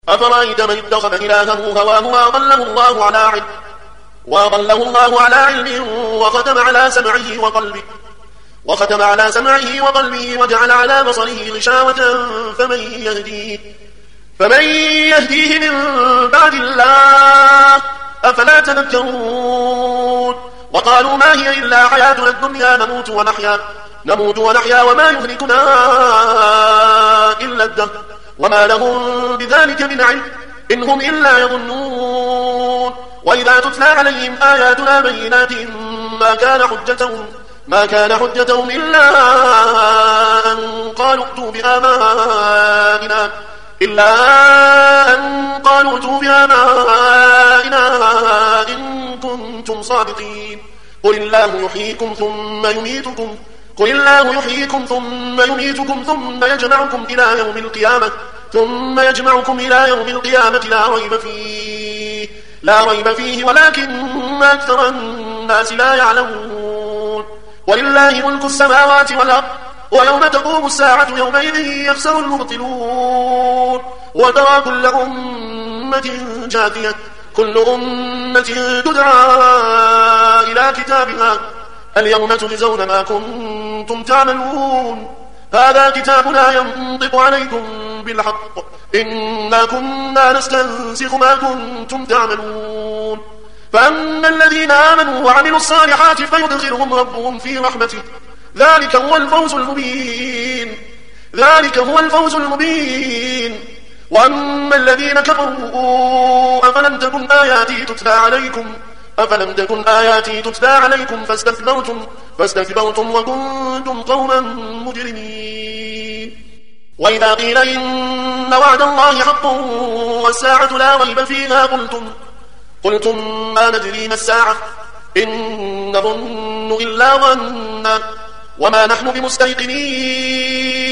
أفرأيت من اتخذ إلهه هواه وأضله الله على علم وختم على سمعه وقلبه وجعل على بصره غشاوة فمن يهديه من بعد الله أفلا تذكرون وقالوا ما هي إلا حياتنا الدنيا نموت ونحيا وما يهلكنا إلا الدهر وما لهم بذلك من علم إن هم إلا يظنون وإذا تتلى عليهم آياتنا بينات ما كان حجتهم إلا أن قالوا ائتوا بآبائنا إن كنتم صادقين قل الله يحييكم ثم يميتكم ثم يجمعكم إلى يوم القيامة لا ريب فيه ولكن أكثر الناس لا يعلمون ولله ملك السماوات والأرض ويوم تقوم الساعة يومئذ يخسر المبطلون وترى كل أمة جاثية كل أمة تدعى إلى كتابها اليوم تجزون ما كنتم تعملون هذا كتابنا ينطق عليكم بالحق إنا كنا نستنسخ ما كنتم تعملون فأما الذين آمنوا وعملوا الصالحات فيدخلهم ربهم في رحمته ذلك هو الفوز المبين وأما الذين كفروا أفلم تكن آياتي تتلى عليكم فاستكبرتم وكنتم قوما مجرمين وإذا قيل إن وعد الله حق والساعة لا ريب فيها قلتم ما ندري ما الساعة إن نظن إلا ظنا وما نحن بمستيقنين